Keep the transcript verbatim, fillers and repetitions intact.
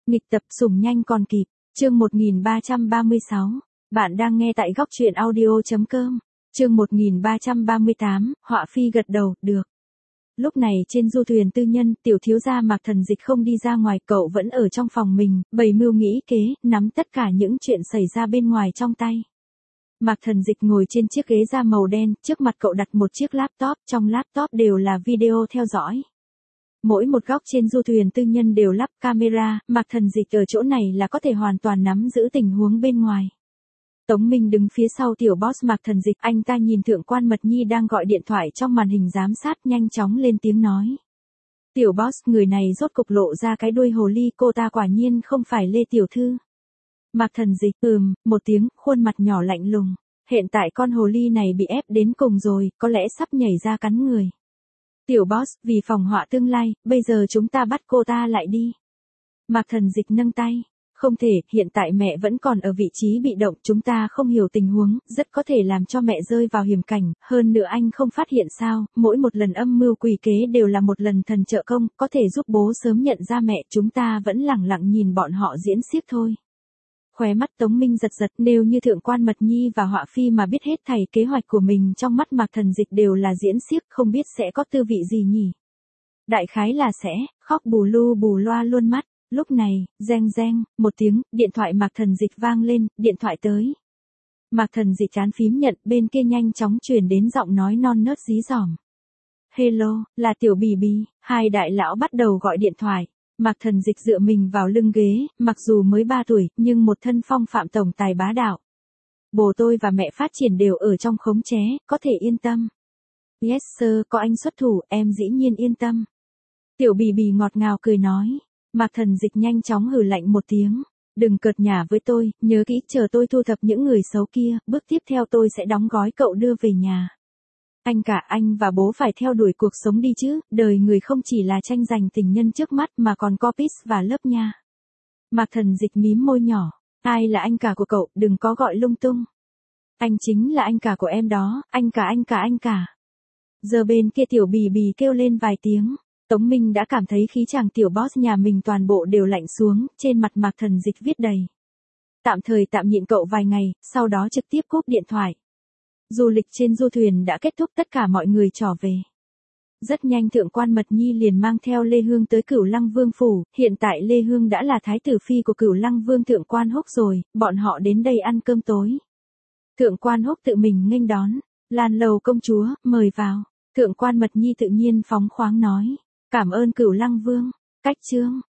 Nghịch tập sủng nhanh còn kịp, chương một nghìn ba trăm ba mươi sáu. Bạn đang nghe tại góc truyện audio chấm com. Chương một nghìn ba trăm ba mươi tám, Họa Phi gật đầu, được. Lúc này trên du thuyền tư nhân, tiểu thiếu gia Mạc Thần Dịch không đi ra ngoài, cậu vẫn ở trong phòng mình, bày mưu nghĩ kế, nắm tất cả những chuyện xảy ra bên ngoài trong tay. Mạc Thần Dịch ngồi trên chiếc ghế da màu đen, trước mặt cậu đặt một chiếc laptop, trong laptop đều là video theo dõi. Mỗi một góc trên du thuyền tư nhân đều lắp camera, Mạc Thần Dịch ở chỗ này là có thể hoàn toàn nắm giữ tình huống bên ngoài. Tống Minh đứng phía sau tiểu boss Mạc Thần Dịch, anh ta nhìn Thượng quan Mật Nhi đang gọi điện thoại trong màn hình giám sát, nhanh chóng lên tiếng nói. Tiểu boss, người này rốt cục lộ ra cái đuôi hồ ly, cô ta quả nhiên không phải Lê Tiểu Thư. Mạc Thần Dịch, ừm, một tiếng, khuôn mặt nhỏ lạnh lùng. Hiện tại con hồ ly này bị ép đến cùng rồi, có lẽ sắp nhảy ra cắn người. Tiểu boss, vì phòng họa tương lai, bây giờ chúng ta bắt cô ta lại đi. Mạc Thần Dịch nâng tay. Không thể, hiện tại mẹ vẫn còn ở vị trí bị động, chúng ta không hiểu tình huống, rất có thể làm cho mẹ rơi vào hiểm cảnh, hơn nữa anh không phát hiện sao, mỗi một lần âm mưu quỷ kế đều là một lần thần trợ công, có thể giúp bố sớm nhận ra mẹ, chúng ta vẫn lẳng lặng nhìn bọn họ diễn xiếc thôi. Khóe mắt Tống Minh giật giật, nếu như Thượng quan Mật Nhi và Họa Phi mà biết hết thảy kế hoạch của mình, trong mắt Mạc Thần Dịch đều là diễn xiếc, không biết sẽ có tư vị gì nhỉ. Đại khái là sẽ, khóc bù lu bù loa luôn mắt. Lúc này, reng reng, một tiếng, điện thoại Mạc Thần Dịch vang lên, điện thoại tới. Mạc Thần Dịch chán phím nhận, bên kia nhanh chóng truyền đến giọng nói non nớt dí dỏm. Hello, là Tiểu Bì Bì, hai đại lão bắt đầu gọi điện thoại. Mạc Thần Dịch dựa mình vào lưng ghế, mặc dù mới ba tuổi, nhưng một thân phong phạm tổng tài bá đạo. Bố tôi và mẹ phát triển đều ở trong khống chế, có thể yên tâm. Yes sir, có anh xuất thủ, em dĩ nhiên yên tâm. Tiểu Bì Bì ngọt ngào cười nói. Mạc Thần Dịch nhanh chóng hừ lạnh một tiếng. Đừng cợt nhả với tôi, nhớ kỹ, chờ tôi thu thập những người xấu kia, bước tiếp theo tôi sẽ đóng gói cậu đưa về nhà. Anh cả, anh và bố phải theo đuổi cuộc sống đi chứ, đời người không chỉ là tranh giành tình nhân trước mắt mà còn có pis và lớp nha. Mạc Thần Dịch mím môi nhỏ. Ai là anh cả của cậu, đừng có gọi lung tung. Anh chính là anh cả của em đó, anh cả anh cả anh cả. Giờ bên kia Tiểu Bì Bì kêu lên vài tiếng. Tống Minh đã cảm thấy khí chàng tiểu boss nhà mình toàn bộ đều lạnh xuống, trên mặt Mạc Thần Dịch viết đầy. Tạm thời tạm nhịn cậu vài ngày, sau đó trực tiếp cúp điện thoại. Du lịch trên du thuyền đã kết thúc, tất cả mọi người trở về. Rất nhanh Thượng quan Mật Nhi liền mang theo Lê Hương tới Cửu Lăng Vương phủ, hiện tại Lê Hương đã là thái tử phi của Cửu Lăng Vương Thượng quan Húc rồi, bọn họ đến đây ăn cơm tối. Thượng quan Húc tự mình nghênh đón, Lan Lầu công chúa, mời vào. Thượng quan Mật Nhi tự nhiên phóng khoáng nói. Cảm ơn Cửu Lăng Vương. Cách chương.